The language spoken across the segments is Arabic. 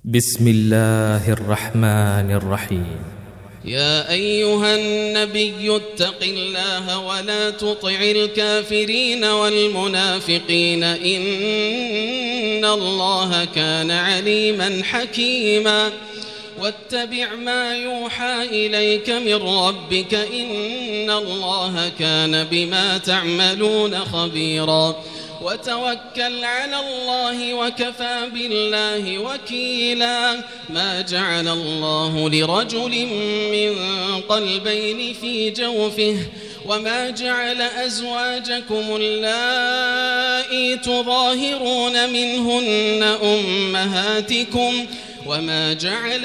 بسم الله الرحمن الرحيم. يا أيها النبي اتق الله ولا تطع الكافرين والمنافقين إن الله كان عليما حكيما واتبع ما يوحى إليك من ربك إن الله كان بما تعملون خبيرا وتوكل على الله وكفى بالله وكيلا ما جعل الله لرجل من قلبين في جوفه وما جعل أزواجكم اللائي تظاهرون منهن أمهاتكم وما جعل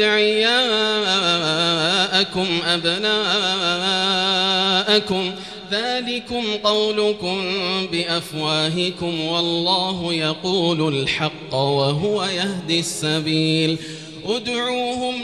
أدعياءكم أبناءكم ذلكم قولكم بأفواهكم والله يقول الحق وهو يهدي السبيل ادعوهم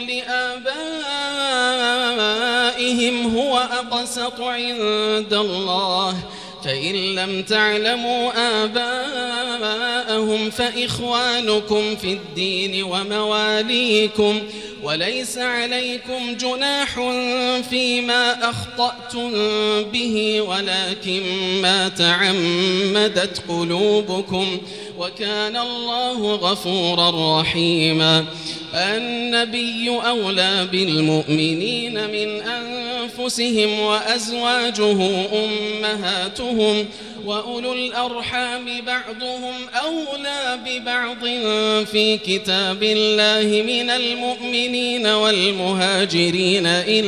لآبائهم هو أقسط عند الله فإن لم تعلموا آباءهم فإخوانكم في الدين ومواليكم وليس عليكم جناح فيما أخطأتم به ولكن ما تعمدت قلوبكم وكان الله غفورا رحيما النبي أولى بالمؤمنين من أنفسهم وأزواجه أمهاتهم وأولو الأرحام بعضهم أولى ببعض في كتاب الله من المؤمنين والمهاجرين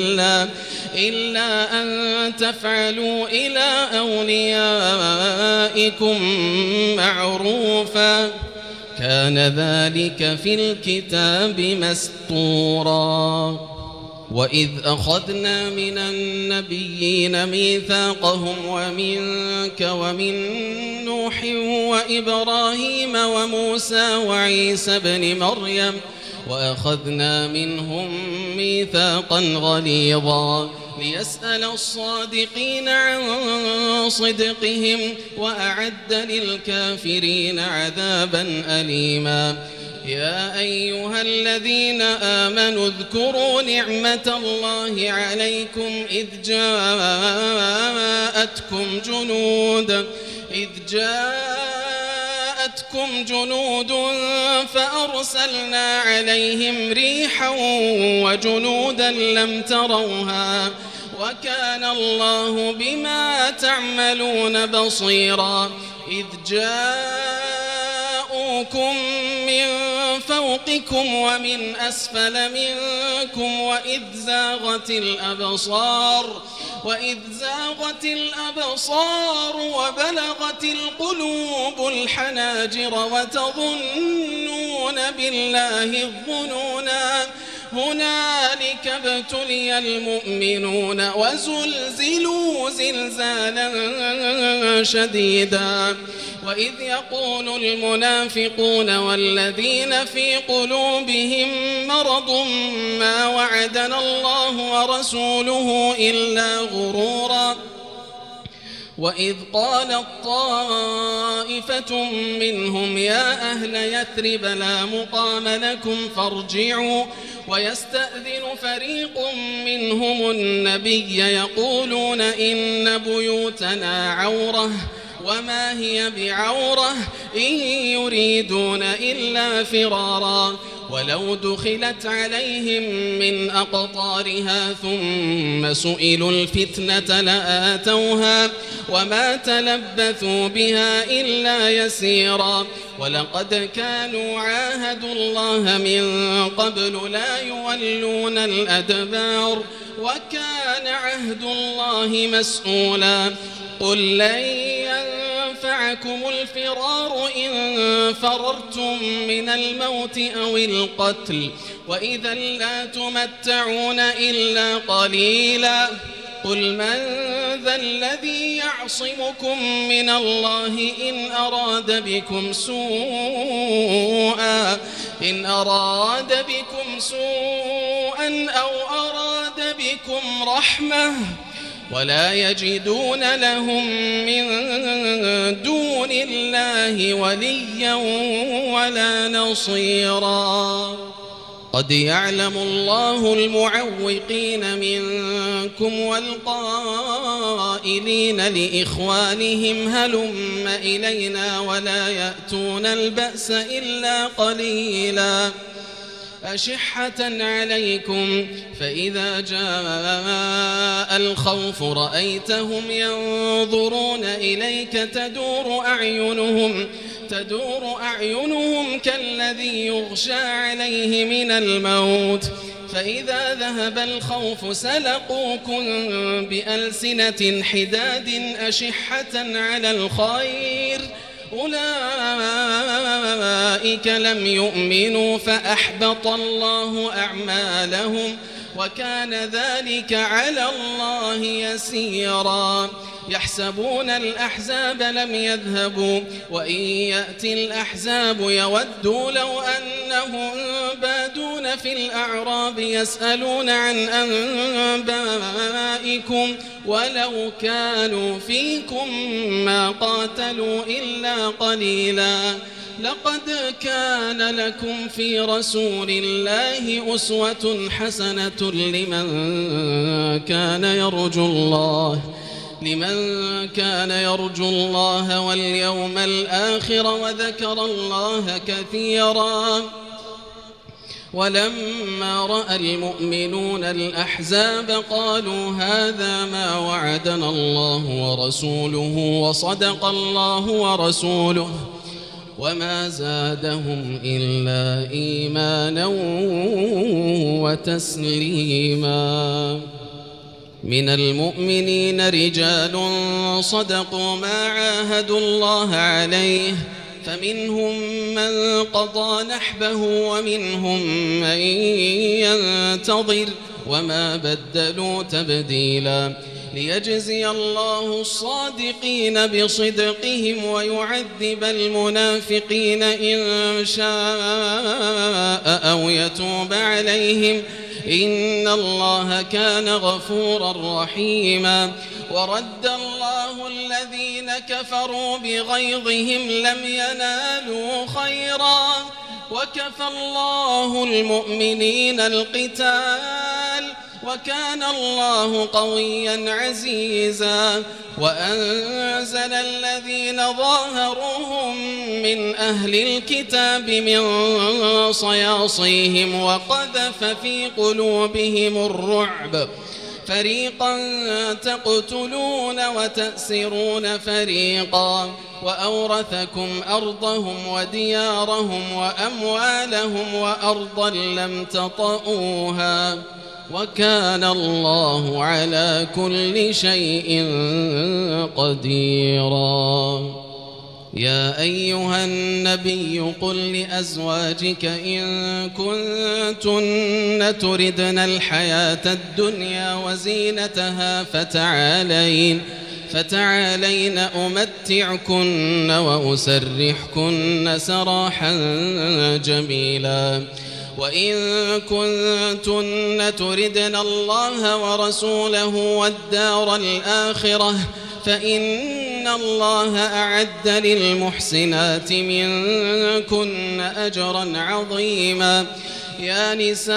إلا أن تفعلوا إلى أوليائكم معروفا كان ذلك في الكتاب مسطورا وإذ أخذنا من النبيين ميثاقهم ومنك ومن نوح وإبراهيم وموسى وعيسى بن مريم وأخذنا منهم ميثاقا غليظا ليسأل الصادقين عن صدقهم وأعد للكافرين عذابا أليما يا أيها الذين آمنوا اذكروا نعمة الله عليكم إذ جاءتكم جنود فأرسلنا عليهم ريحا وجنودا لم تروها وكان الله بما تعملون بصيرا إذ جاءوكم من فوقكم ومن أسفل منكم وإذ زاغت الأبصار وبلغت القلوب الحناجر وتظنون بالله الظنونا هنالك ابتلي المؤمنون وزلزلوا زلزالا شديدا وإذ يقول المنافقون والذين في قلوبهم مرض ما وعدنا الله ورسوله إلا غرورا وإذ قالت طائفة منهم يا أهل يثرب لا مقام لكم فارجعوا ويستأذن فريق منهم النبي يقولون إن بيوتنا عورة وما هي بعورة إن يريدون إلا فرارا ولو دخلت عليهم من أقطارها ثم سئلوا الفتنة لآتوها وما تلبثوا بها إلا يسيرا ولقد كانوا عاهدوا الله من قبل لا يولون الأدبار وكان عهد الله مسؤولا قل لن ينفعكم الفرار إن فررتم من الموت أو القتل وإذا لا تمتعون إلا قليلا قل من ذا الذي يعصمكم من الله إن أراد بكم سوءا أو أراد بكم رحمة ولا يجدون لهم من دون الله وليا ولا نصيرا. قد يعلم الله المعوقين منكم والقائلين لإخوانهم هلم إلينا ولا يأتون البأس إلا قليلا أشحة عليكم فإذا جاء الخوف رأيتهم ينظرون إليك تدور أعينهم كالذي يغشى عليه من الموت فإذا ذهب الخوف سلقوكم بألسنة حداد أشحة على الخير أولئك لم يؤمنوا فأحبط الله أعمالهم وكان ذلك على الله يسيرا. يحسبون الأحزاب لم يذهبوا وإن يأتي الأحزاب يودوا لو أنهم بادون في الأعراب يسألون عن أنبائكم ولو كانوا فيكم ما قاتلوا إلا قليلا. لقد كان لكم في رسول الله أسوة حسنة لمن كان يرجو الله واليوم الآخر وذكر الله كثيرا. ولما رأى المؤمنون الأحزاب قالوا هذا ما وعدنا الله ورسوله وصدق الله ورسوله وما زادهم إلا إيمانا وتسليما. من المؤمنين رجال صدقوا ما عاهدوا الله عليه فمنهم من قضى نحبه ومنهم من ينتظر وما بدلوا تبديلا. ليجزي الله الصادقين بصدقهم ويعذب المنافقين إن شاء أو يتوب عليهم إن الله كان غفورا رحيما. ورد الله الذين كفروا بغيظهم لم ينالوا خيرا وكفى الله المؤمنين القتال وكان الله قويا عزيزا. وأنزل الذين ظاهروهم من أهل الكتاب من صياصيهم وقذف في قلوبهم الرعب فريقا تقتلون وتأسرون فريقا وأورثكم أرضهم وديارهم وأموالهم وأرضا لم تطئوها وكان الله على كل شيء قديرا. يا أيها النبي قل لأزواجك إن كنتن تردن الحياة الدنيا وزينتها فتعالين أمتعكن وأسرحكن سراحا جميلا. وإن كنتن تردن الله ورسوله والدار الآخرة فإن الله أعد للمحسنات منكن أجرا عظيما. يا نساء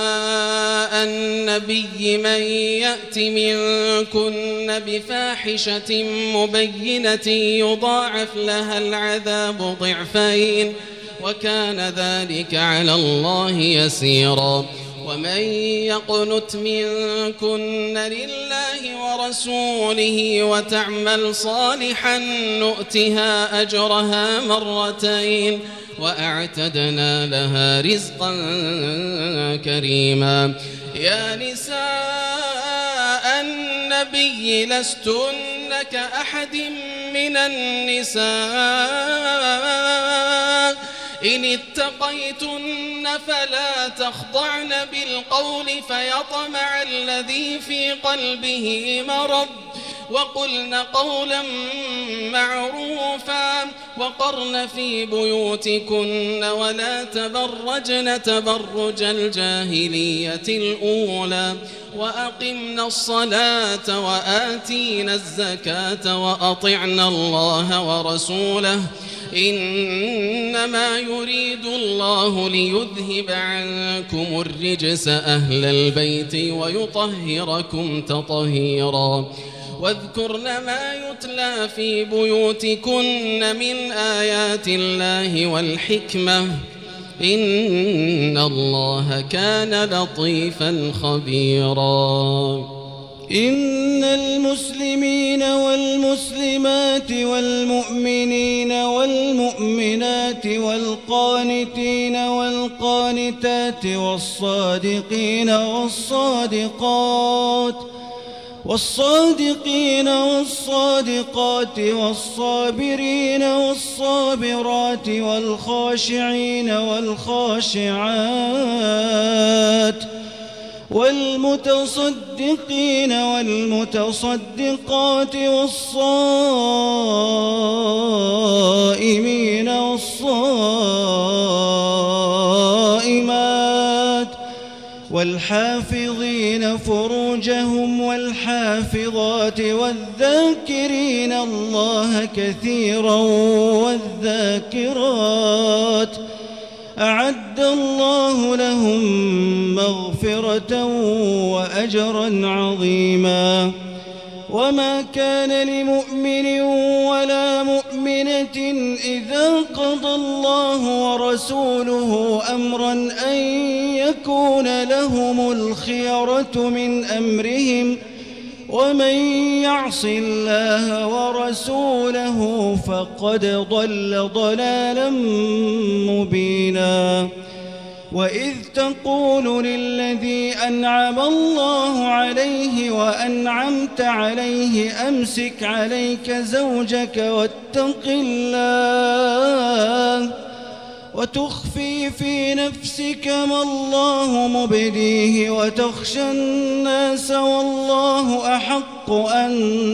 النبي من يأت منكن بفاحشة مبينة يضاعف لها العذاب ضعفين وكان ذلك على الله يسيرا. ومن يقنت منكن لله ورسوله وتعمل صالحا نؤتها أجرها مرتين وأعتدنا لها رزقا كريما. يا نساء النبي لستن كأحد من النساء إن اتقيتن فلا تخضعن بالقول فيطمع الذي في قلبه مرض وقلن قولا معروفا وقرن في بيوتكن ولا تبرجن تبرج الجاهلية الأولى وأقمنا الصلاة وآتينا الزكاة وأطعنا الله ورسوله إنما يريد الله ليذهب عنكم الرجس أهل البيت ويطهركم تطهيرا واذكرن ما يتلى في بيوتكن من آيات الله والحكمة إن الله كان لطيفا خبيرا إن المسلمين والمسلمات والمؤمنين والمؤمنات والقانتين والقانتات والصادقين والصادقات والصابرين والصابرات والخاشعين والخاشعات والمتصدقين والمتصدقات والصائمين والصائمات والحافظين فروجهم والحافظات والذاكرين الله كثيرا والذاكرات أعد الله لهم مغفرة وأجرا عظيما وما كان لمؤمن ولا مؤمنة إذا قضى الله ورسوله أمرا أن يكون لهم الخيرة من أمرهم ومن يعص الله ورسوله فقد ضل ضلالا مبينا وإذ تقول للذي أنعم الله عليه وأنعمت عليه أمسك عليك زوجك واتق الله وتخفي في نفسك ما الله مبديه وتخشى الناس والله أحق أن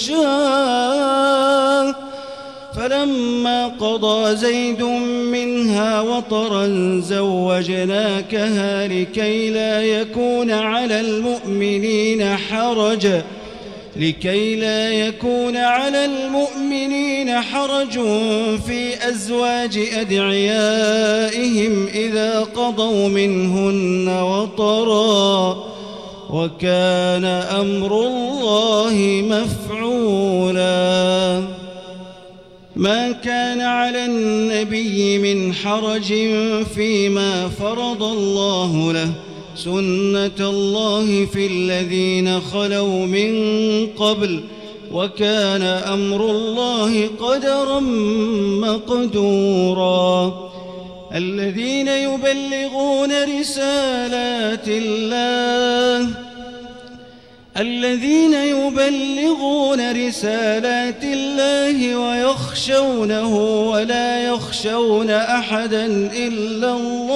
تخشاه فلما قضى زيد منها وطرا زوجناكها لكي لا يكون على المؤمنين حرج في أزواج أدعيائهم إذا قضوا منهن وطرا وكان أمر الله مفعولا ما كان على النبي من حرج فيما فرض الله له سنة الله في الذين خلوا من قبل وكان أمر الله قدرا مقدورا الذين يبلغون رسالات الله ويخشونه ولا يخشون أحدا إلا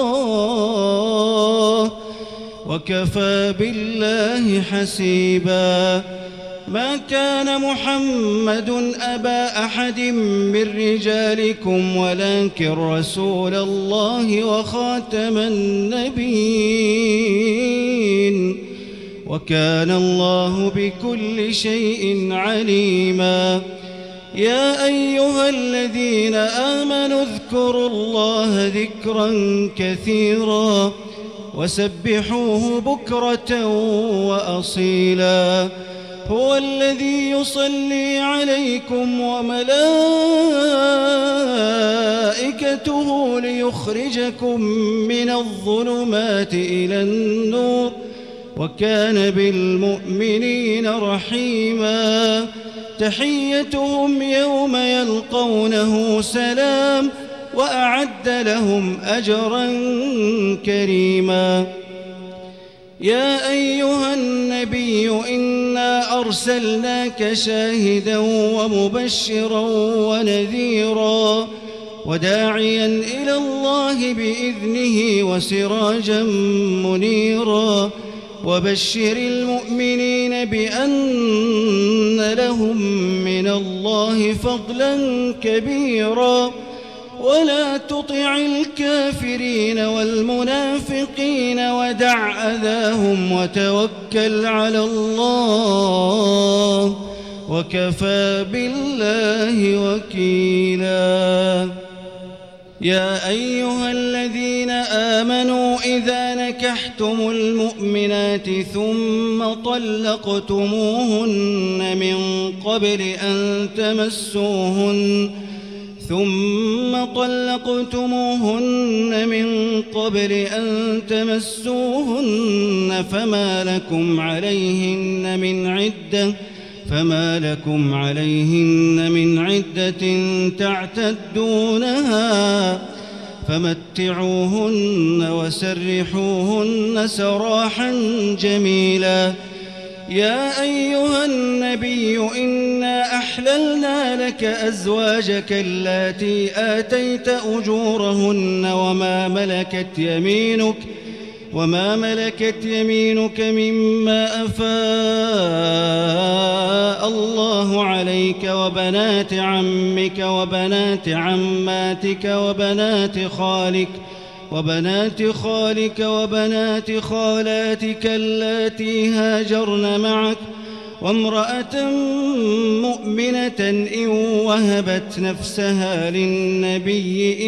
الله وكفى بالله حسيبا ما كان محمد أبا أحد من رجالكم ولكن رسول الله وخاتم النبيين وكان الله بكل شيء عليما يا أيها الذين آمنوا اذكروا الله ذكرا كثيرا وسبحوه بكرة وأصيلا هو الذي يصلي عليكم وملائكته ليخرجكم من الظلمات إلى النور وكان بالمؤمنين رحيما تحيتهم يوم يلقونه سلام وأعد لهم أجرا كريما يا أيها النبي إنا أرسلناك شاهدا ومبشرا ونذيرا وداعيا إلى الله بإذنه وسراجا منيرا وبشر المؤمنين بأن لهم من الله فضلا كبيرا ولا تطع الكافرين والمنافقين ودع أذاهم وتوكل على الله وكفى بالله وكيلا. يا أيها الذين آمنوا إذا نكحتم المؤمنات ثم طلقتموهن من قبل أن تمسوهن فما لكم عليهن من عدة تعتدونها فمتعوهن وسرحوهن سراحا جميلا. يا أيها النبي إنا أحللنا لك أزواجك اللاتي آتيت أجورهن وما ملكت يمينك مما أفاء الله عليك وبنات عمك وبنات عماتك وبنات خالك وبنات خالاتك اللاتي هاجرن معك وامرأة مؤمنة إن وهبت نفسها للنبي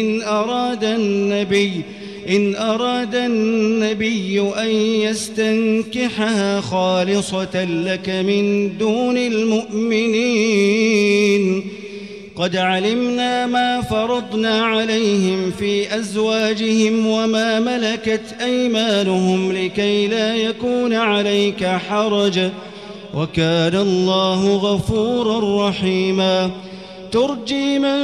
إن أراد النبي أن يستنكحها خالصة لك من دون المؤمنين. قد علمنا ما فرضنا عليهم في أزواجهم وما ملكت أيمانهم لكي لا يكون عليك حرج وكان الله غفورا رحيما. ترجي من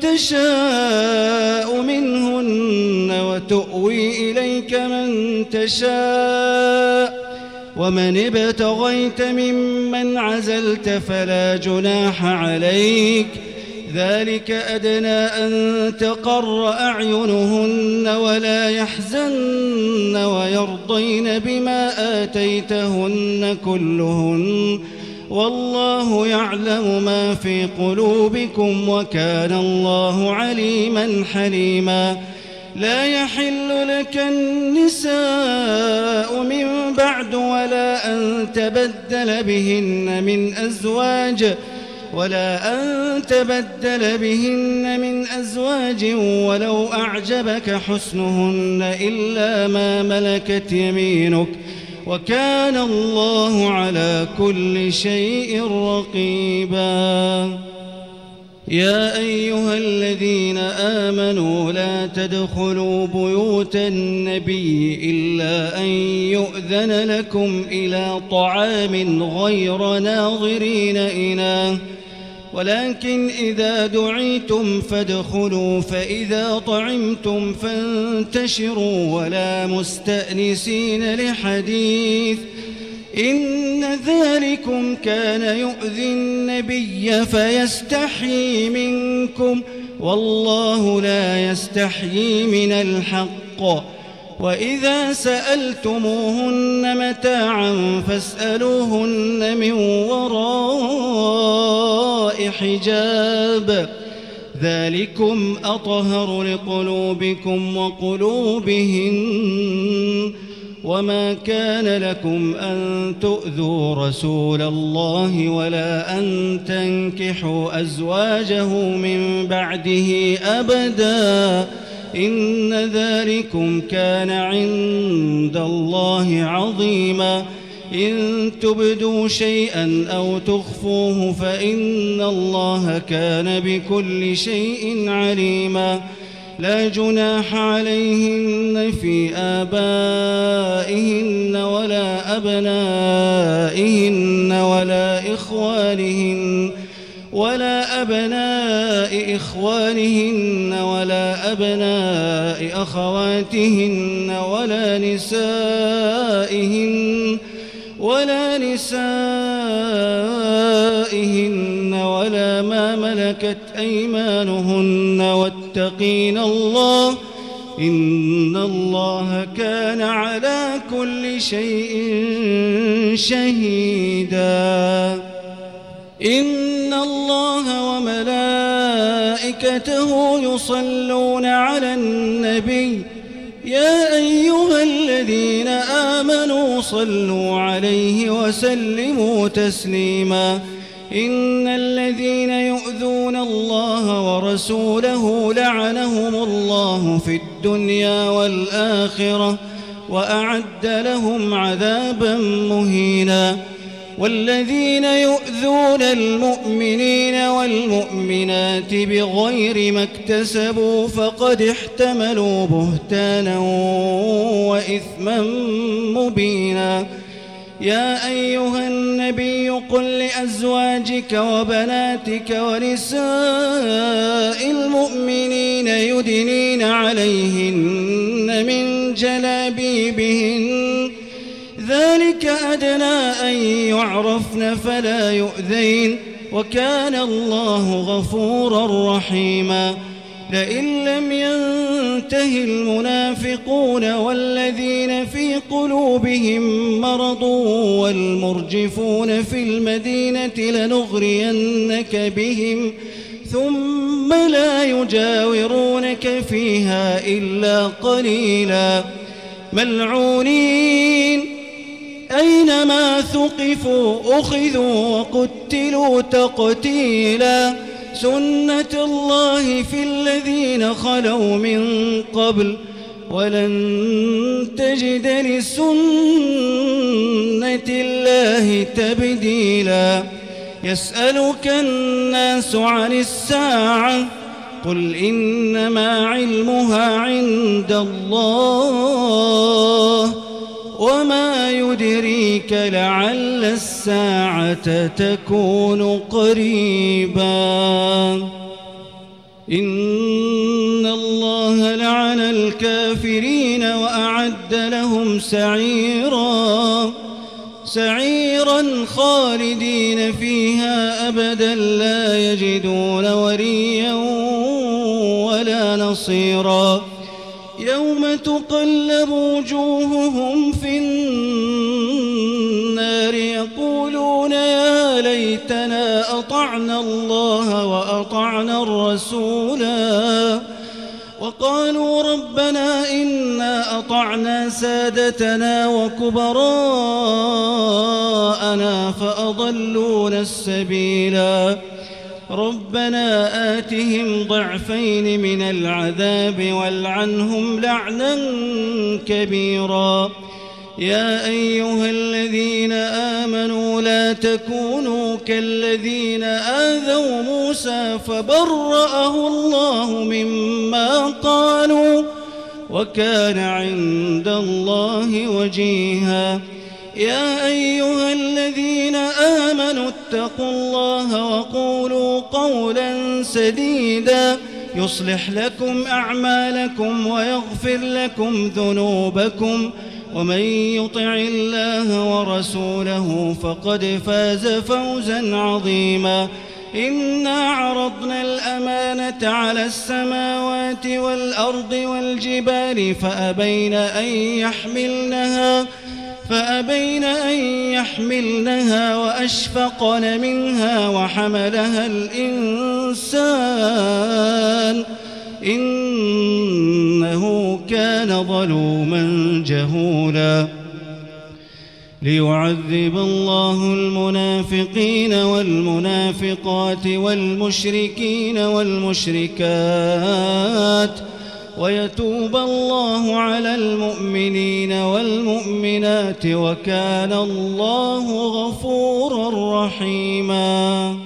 تشاء منهن وتؤوي إليك من تشاء ومن ابتغيت ممن عزلت فلا جناح عليك ذلك أدنى أن تقر أعينهن ولا يحزن ويرضين بما آتيتهن كلهن والله يعلم ما في قلوبكم وكان الله عليما حليما. لا يحل لك النساء من بعد ولا أن تبدل بهن من أزواج ولو أعجبك حسنهن إلا ما ملكت يمينك وكان الله على كل شيء رقيبا. يا أيها الذين آمنوا لا تدخلوا بيوت النبي إلا أن يؤذن لكم إلى طعام غير ناظرين إناه ولكن إذا دعيتم فادخلوا فإذا طعمتم فانتشروا ولا مستأنسين لحديث إن ذلكم كان يؤذي النبي فيستحيي منكم والله لا يستحيي من الحق. وإذا سألتموهن متاعا فاسألوهن من وراء حجاب ذلكم أطهر لقلوبكم وقلوبهن. وما كان لكم أن تؤذوا رسول الله ولا أن تنكحوا أزواجه من بعده أبدا إن ذلكم كان عند الله عظيما. إن تبدوا شيئا أو تخفوه فإن الله كان بكل شيء عليما. لا جناح عليهن في آبائهن ولا أبنائهن ولا أبناء إخوانهن ولا أبناء أخواتهن ولا نسائهن ولا ما ملكت أيمانهن واتقين الله إن الله كان على كل شيء شهيدا إن الله وملائكته يصلون على النبي يا أيها الذين آمنوا صلوا عليه وسلموا تسليما إن الذين يؤذون الله ورسوله لعنهم الله في الدنيا والآخرة وأعد لهم عذابا مهينا والذين يؤذون المؤمنين والمؤمنات بغير ما اكتسبوا فقد احتملوا بهتانا وإثما مبينا يا أيها النبي قل لأزواجك وبناتك ونساء المؤمنين يدنين عليهن من جلابيبهن ذلك أدنى أن يعرفن فلا يؤذين وكان الله غفورا رحيما لئن لم ينته المنافقون والذين في قلوبهم مرض والمرجفون في المدينة لنغرينك بهم ثم لا يجاورونك فيها إلا قليلا ملعونين أينما ثقفوا أخذوا وقتلوا تقتيلا سنة الله في الذين خلوا من قبل ولن تجد لسنة الله تبديلا يسألك الناس عن الساعة قل إنما علمها عند الله وما يدريك لعل الساعة تكون قريبا إن الله لعن الكافرين وأعد لهم سعيرا خالدين فيها أبدا لا يجدون وليا ولا نصيرا يوم تقلب وجوههم في النار يقولون يا ليتنا أطعنا الله وأطعنا الرسولا وقالوا ربنا إنا أطعنا سادتنا وكبراءنا فأضلونا السبيلا ربنا آتهم ضعفين من العذاب والعنهم لعنا كبيرا يا أيها الذين آمنوا لا تكونوا كالذين آذوا موسى فبرأه الله مما قالوا وكان عند الله وجيها يا أيها الذين آمنوا اتقوا الله وقولوا قولا سديدا يصلح لكم أعمالكم ويغفر لكم ذنوبكم ومن يطع الله ورسوله فقد فاز فوزا عظيما إنا عرضنا الأمانة على السماوات والأرض والجبال فأبين أن يحملنها وأشفقن منها وحملها الإنسان إنه كان ظلوما جهولا ليعذب الله المنافقين والمنافقات والمشركين والمشركات ويتوب الله على المؤمنين والمؤمنات وكان الله غفورا رحيما